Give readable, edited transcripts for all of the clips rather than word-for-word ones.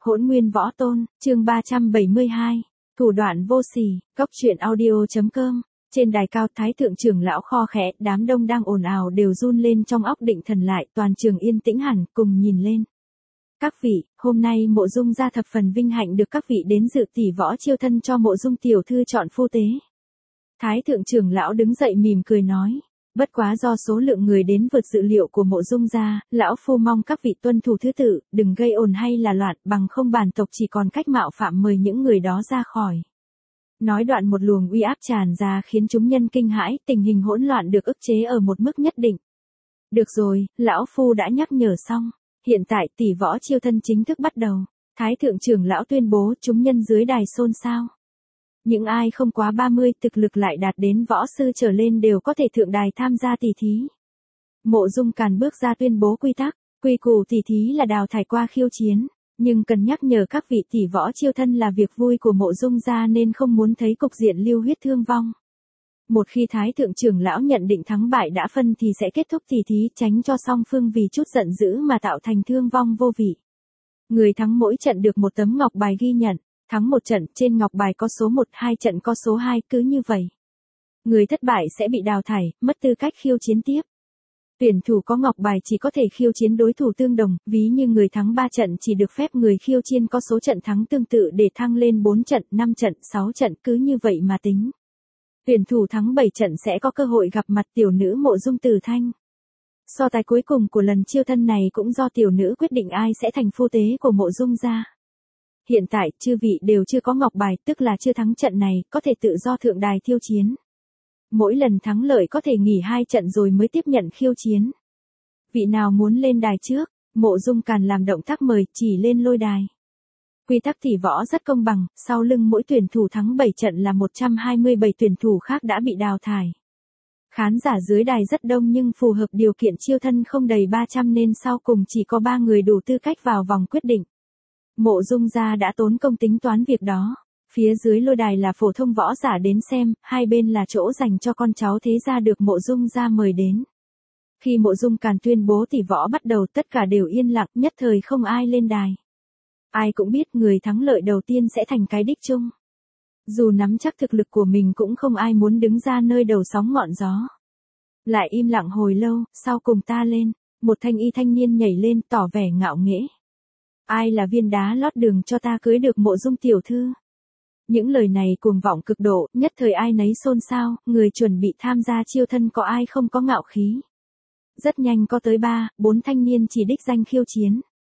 Hỗn nguyên võ tôn, chương 372. Thủ đoạn vô sỉ, góc truyện audio.com. Trên đài cao thái thượng trưởng lão kho khẽ, đám đông đang ồn ào đều run lên trong óc định thần lại, toàn trường yên tĩnh hẳn, cùng nhìn lên. Các vị, hôm nay Mộ Dung gia thập phần vinh hạnh được các vị đến dự tỷ võ chiêu thân cho Mộ Dung tiểu thư chọn phu tế. Thái thượng trưởng lão đứng dậy mỉm cười nói. Bất quá do số lượng người đến vượt dự liệu của Mộ Dung gia, lão phu mong các vị tuân thủ thứ tự, đừng gây ồn hay là loạn, bằng không bản tộc chỉ còn cách mạo phạm mời những người đó ra khỏi. Nói đoạn một luồng uy áp tràn ra khiến chúng nhân kinh hãi, tình hình hỗn loạn được ức chế ở một mức nhất định. Được rồi, lão phu đã nhắc nhở xong, hiện tại tỷ võ chiêu thân chính thức bắt đầu. Thái thượng trưởng lão tuyên bố, chúng nhân dưới đài xôn xao. Những ai không quá 30 thực lực lại đạt đến võ sư trở lên đều có thể thượng đài tham gia tỷ thí. Mộ Dung Càn bước ra tuyên bố quy tắc, quy củ tỷ thí là đào thải qua khiêu chiến, nhưng cần nhắc nhở các vị tỷ võ chiêu thân là việc vui của Mộ Dung gia nên không muốn thấy cục diện lưu huyết thương vong. Một khi Thái thượng trưởng lão nhận định thắng bại đã phân thì sẽ kết thúc tỷ thí, tránh cho song phương vì chút giận dữ mà tạo thành thương vong vô vị. Người thắng mỗi trận được một tấm ngọc bài ghi nhận. Thắng một trận, trên ngọc bài có số 1, 2 trận có số 2, cứ như vậy. Người thất bại sẽ bị đào thải, mất tư cách khiêu chiến tiếp. Tuyển thủ có ngọc bài chỉ có thể khiêu chiến đối thủ tương đồng, ví như người thắng 3 trận chỉ được phép người khiêu chiến có số trận thắng tương tự để thăng lên 4 trận, 5 trận, 6 trận, cứ như vậy mà tính. Tuyển thủ thắng 7 trận sẽ có cơ hội gặp mặt tiểu nữ Mộ Dung Tử Thanh. So tài cuối cùng của lần chiêu thân này cũng do tiểu nữ quyết định ai sẽ thành phu tế của Mộ Dung gia. Hiện tại, chư vị đều chưa có ngọc bài, tức là chưa thắng trận này, có thể tự do thượng đài thiêu chiến. Mỗi lần thắng lợi có thể nghỉ 2 trận rồi mới tiếp nhận khiêu chiến. Vị nào muốn lên đài trước? Mộ Dung Càn làm động tác mời, chỉ lên lôi đài. Quy tắc tỷ võ rất công bằng, sau lưng mỗi tuyển thủ thắng 7 trận là 127 tuyển thủ khác đã bị đào thải. Khán giả dưới đài rất đông nhưng phù hợp điều kiện chiêu thân không đầy 300 nên sau cùng chỉ có 3 người đủ tư cách vào vòng quyết định. Mộ Dung gia đã tốn công tính toán việc đó. Phía dưới lôi đài là phổ thông võ giả đến xem, hai bên là chỗ dành cho con cháu thế gia được Mộ Dung gia mời đến. Khi Mộ Dung Càn tuyên bố tỷ võ bắt đầu tất cả đều yên lặng, nhất thời không ai lên đài. Ai cũng biết người thắng lợi đầu tiên sẽ thành cái đích chung. Dù nắm chắc thực lực của mình cũng không ai muốn đứng ra nơi đầu sóng ngọn gió. Lại im lặng hồi lâu, sau cùng ta lên, một thanh y thanh niên nhảy lên tỏ vẻ ngạo nghễ. Ai là viên đá lót đường cho ta cưới được Mộ Dung tiểu thư? Những lời này cuồng vọng cực độ, nhất thời ai nấy xôn xao, người chuẩn bị tham gia chiêu thân có ai không có ngạo khí. Rất nhanh có tới 3, 4 thanh niên chỉ đích danh khiêu chiến.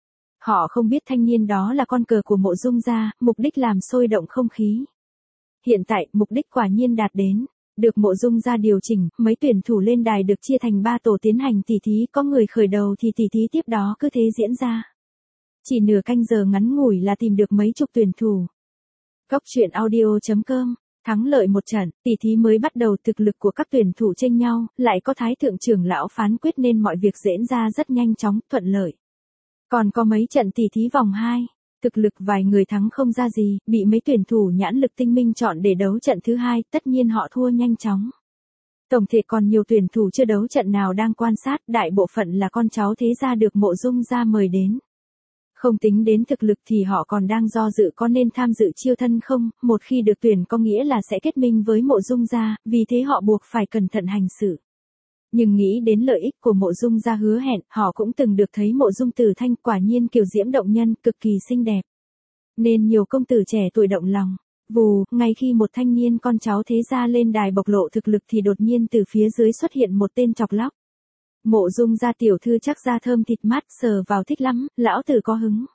Họ không biết thanh niên đó là con cờ của Mộ Dung gia, mục đích làm sôi động không khí. Hiện tại, mục đích quả nhiên đạt đến. Được Mộ Dung gia điều chỉnh, mấy tuyển thủ lên đài được chia thành 3 tổ tiến hành tỷ thí, có người khởi đầu thì tỷ thí tiếp đó cứ thế diễn ra. Chỉ nửa canh giờ ngắn ngủi là tìm được mấy chục tuyển thủ. Góc truyện audio.com. Thắng lợi một trận, tỷ thí mới bắt đầu, thực lực của các tuyển thủ chênh nhau, lại có thái thượng trưởng lão phán quyết nên mọi việc diễn ra rất nhanh chóng, thuận lợi. Còn có mấy trận tỷ thí vòng 2, thực lực vài người thắng không ra gì, bị mấy tuyển thủ nhãn lực tinh minh chọn để đấu trận thứ 2, tất nhiên họ thua nhanh chóng. Tổng thể còn nhiều tuyển thủ chưa đấu trận nào đang quan sát, đại bộ phận là con cháu thế gia được Mộ Dung gia mời đến. Không tính đến thực lực thì họ còn đang do dự có nên tham dự chiêu thân không, một khi được tuyển có nghĩa là sẽ kết minh với Mộ Dung gia, vì thế họ buộc phải cẩn thận hành xử. Nhưng nghĩ đến lợi ích của Mộ Dung gia hứa hẹn, họ cũng từng được thấy Mộ Dung Tử Thanh quả nhiên kiều diễm động nhân, cực kỳ xinh đẹp. Nên nhiều công tử trẻ tuổi động lòng. Vù, ngay khi một thanh niên con cháu thế gia lên đài bộc lộ thực lực thì đột nhiên từ phía dưới xuất hiện một tên chọc lóc. Mộ Dung gia tiểu thư chắc da thơm thịt mát, sờ vào thích lắm, lão tử có hứng.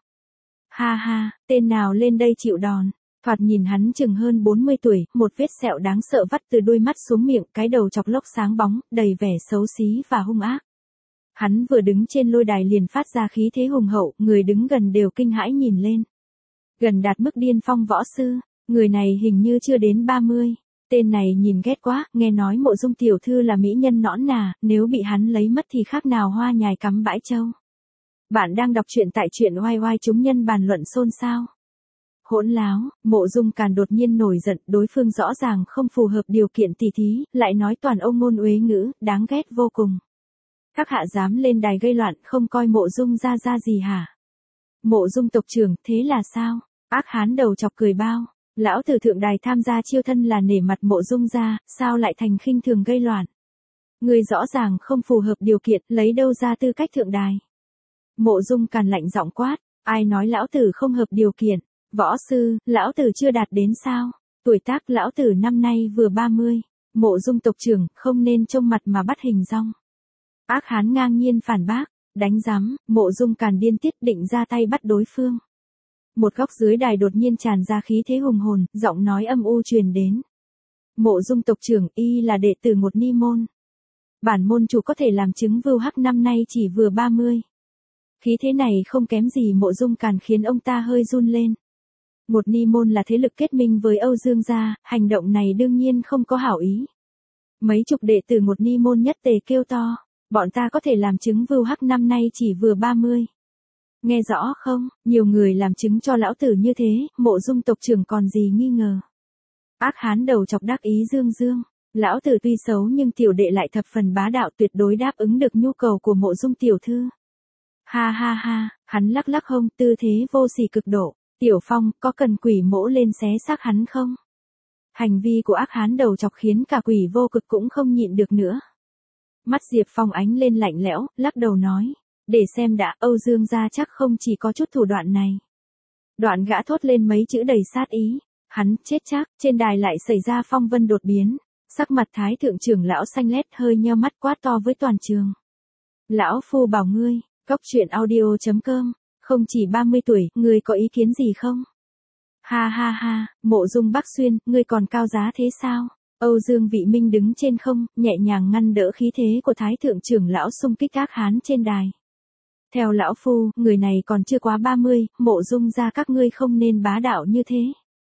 Ha ha, tên nào lên đây chịu đòn. Thoạt nhìn hắn chừng hơn 40 tuổi, một vết sẹo đáng sợ vắt từ đôi mắt xuống miệng, cái đầu chọc lốc sáng bóng, đầy vẻ xấu xí và hung ác. Hắn vừa đứng trên lôi đài liền phát ra khí thế hùng hậu, người đứng gần đều kinh hãi nhìn lên. Gần đạt mức điên phong võ sư, người này hình như chưa đến 30. Tên này nhìn ghét quá, nghe nói Mộ Dung tiểu thư là mỹ nhân nõn nà, nếu bị hắn lấy mất thì khác nào hoa nhài cắm bãi châu. Bạn đang đọc truyện tại truyện oai oai, chúng nhân bàn luận xôn xao. Hỗn láo, Mộ Dung Càn đột nhiên nổi giận, đối phương rõ ràng không phù hợp điều kiện tỷ thí, lại nói toàn ông ngôn uế ngữ, đáng ghét vô cùng. Các hạ dám lên đài gây loạn, không coi Mộ Dung ra gì hả? Mộ Dung tộc trưởng, thế là sao? Ác hán đầu chọc cười bao. Lão tử thượng đài tham gia chiêu thân là nể mặt Mộ Dung gia, sao lại thành khinh thường gây loạn? Người rõ ràng không phù hợp điều kiện, lấy đâu ra tư cách thượng đài? Mộ Dung Càn lạnh giọng quát, ai nói lão tử không hợp điều kiện? Võ sư, lão tử chưa đạt đến sao? Tuổi tác lão tử năm nay vừa 30. Mộ Dung tộc trưởng, không nên trông mặt mà bắt hình dong. Ác hán ngang nhiên phản bác, đánh giám, Mộ Dung Càn điên tiết định ra tay bắt đối phương. Một góc dưới đài đột nhiên tràn ra khí thế hùng hồn, giọng nói âm u truyền đến. Mộ Dung tộc trưởng, y là đệ tử một ni môn. Bản môn chủ có thể làm chứng Vưu Hắc năm nay chỉ vừa 30. Khí thế này không kém gì Mộ Dung Càn khiến ông ta hơi run lên. Một ni môn là thế lực kết minh với Âu Dương gia, hành động này đương nhiên không có hảo ý. Mấy chục đệ tử một ni môn nhất tề kêu to, bọn ta có thể làm chứng Vưu Hắc năm nay chỉ vừa 30. Nghe rõ không, nhiều người làm chứng cho lão tử như thế, Mộ Dung tộc trưởng còn gì nghi ngờ. Ác hán đầu chọc đắc ý dương dương, lão tử tuy xấu nhưng tiểu đệ lại thập phần bá đạo, tuyệt đối đáp ứng được nhu cầu của Mộ Dung tiểu thư. Ha ha ha, hắn lắc lắc hông, tư thế vô sỉ cực độ. Tiểu Phong, có cần quỷ mỗ lên xé xác hắn không? Hành vi của ác hán đầu chọc khiến cả quỷ vô cực cũng không nhịn được nữa. Mắt Diệp Phong ánh lên lạnh lẽo, lắc đầu nói. Để xem đã, Âu Dương gia chắc không chỉ có chút thủ đoạn này. Đoạn gã thốt lên mấy chữ đầy sát ý. Hắn chết chắc, trên đài lại xảy ra phong vân đột biến. Sắc mặt thái thượng trưởng lão xanh lét hơi nheo mắt quát to với toàn trường. Lão phu bảo ngươi, cóc truyện audio.com. Không chỉ 30 tuổi, ngươi có ý kiến gì không? Ha ha ha, Mộ Dung Bắc Xuyên, ngươi còn cao giá thế sao? Âu Dương Vị Minh đứng trên không, nhẹ nhàng ngăn đỡ khí thế của thái thượng trưởng lão xung kích ác hán trên đài. Theo lão phu, người này còn chưa quá 30, Mộ Dung gia các ngươi không nên bá đạo như thế.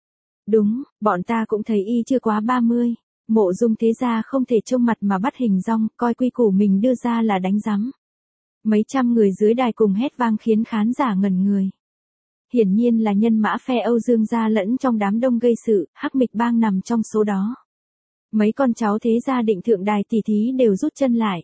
Đúng, bọn ta cũng thấy y chưa quá 30. Mộ Dung thế gia không thể trông mặt mà bắt hình dong, coi quy củ mình đưa ra là đánh giám. Mấy trăm người dưới đài cùng hét vang khiến khán giả ngẩn người. Hiển nhiên là nhân mã phe Âu Dương gia lẫn trong đám đông gây sự, Hắc Mịch Bang nằm trong số đó. Mấy con cháu thế gia định thượng đài tỷ thí đều rút chân lại.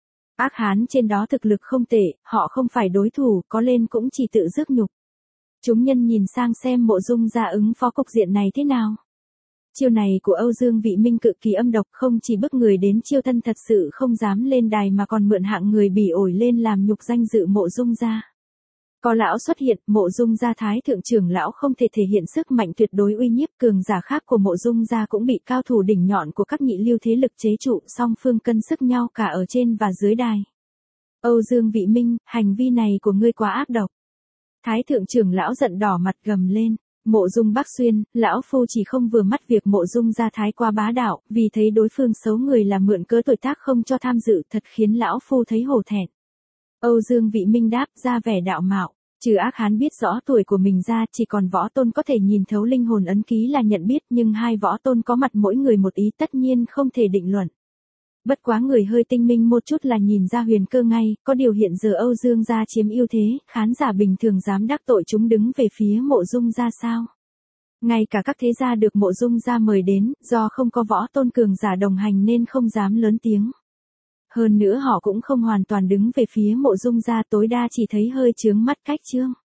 Ác hán trên đó thực lực không tệ, họ không phải đối thủ, có lên cũng chỉ tự rước nhục. Chúng nhân nhìn sang xem Mộ Dung gia ứng phó cục diện này thế nào. Chiêu này của Âu Dương Vị Minh cực kỳ âm độc, không chỉ bức người đến chiêu thân thật sự không dám lên đài mà còn mượn hạng người bỉ ổi lên làm nhục danh dự Mộ Dung gia. Có lão xuất hiện, Mộ Dung gia thái thượng trưởng lão không thể thể hiện sức mạnh tuyệt đối uy nhiếp, cường giả khác của Mộ Dung gia cũng bị cao thủ đỉnh nhọn của các nhị lưu thế lực chế trụ, song phương cân sức nhau cả ở trên và dưới đài. Âu Dương Vị Minh, hành vi này của ngươi quá ác độc. Thái thượng trưởng lão giận đỏ mặt gầm lên. Mộ Dung Bắc Xuyên, lão phu chỉ không vừa mắt việc Mộ Dung gia thái quá bá đạo, vì thấy đối phương xấu người là mượn cớ tuổi tác không cho tham dự, thật khiến lão phu thấy hổ thẹn. Âu Dương Vị Minh đáp ra vẻ đạo mạo, trừ ác hán biết rõ tuổi của mình ra, chỉ còn võ tôn có thể nhìn thấu linh hồn ấn ký là nhận biết, nhưng hai võ tôn có mặt mỗi người một ý tất nhiên không thể định luận. Bất quá người hơi tinh minh một chút là nhìn ra huyền cơ ngay, có điều hiện giờ Âu Dương gia chiếm ưu thế, khán giả bình thường dám đắc tội chúng đứng về phía Mộ Dung gia sao? Ngay cả các thế gia được Mộ Dung gia mời đến, do không có võ tôn cường giả đồng hành nên không dám lớn tiếng. Hơn nữa họ cũng không hoàn toàn đứng về phía Mộ Dung gia, tối đa chỉ thấy hơi chướng mắt cách trương.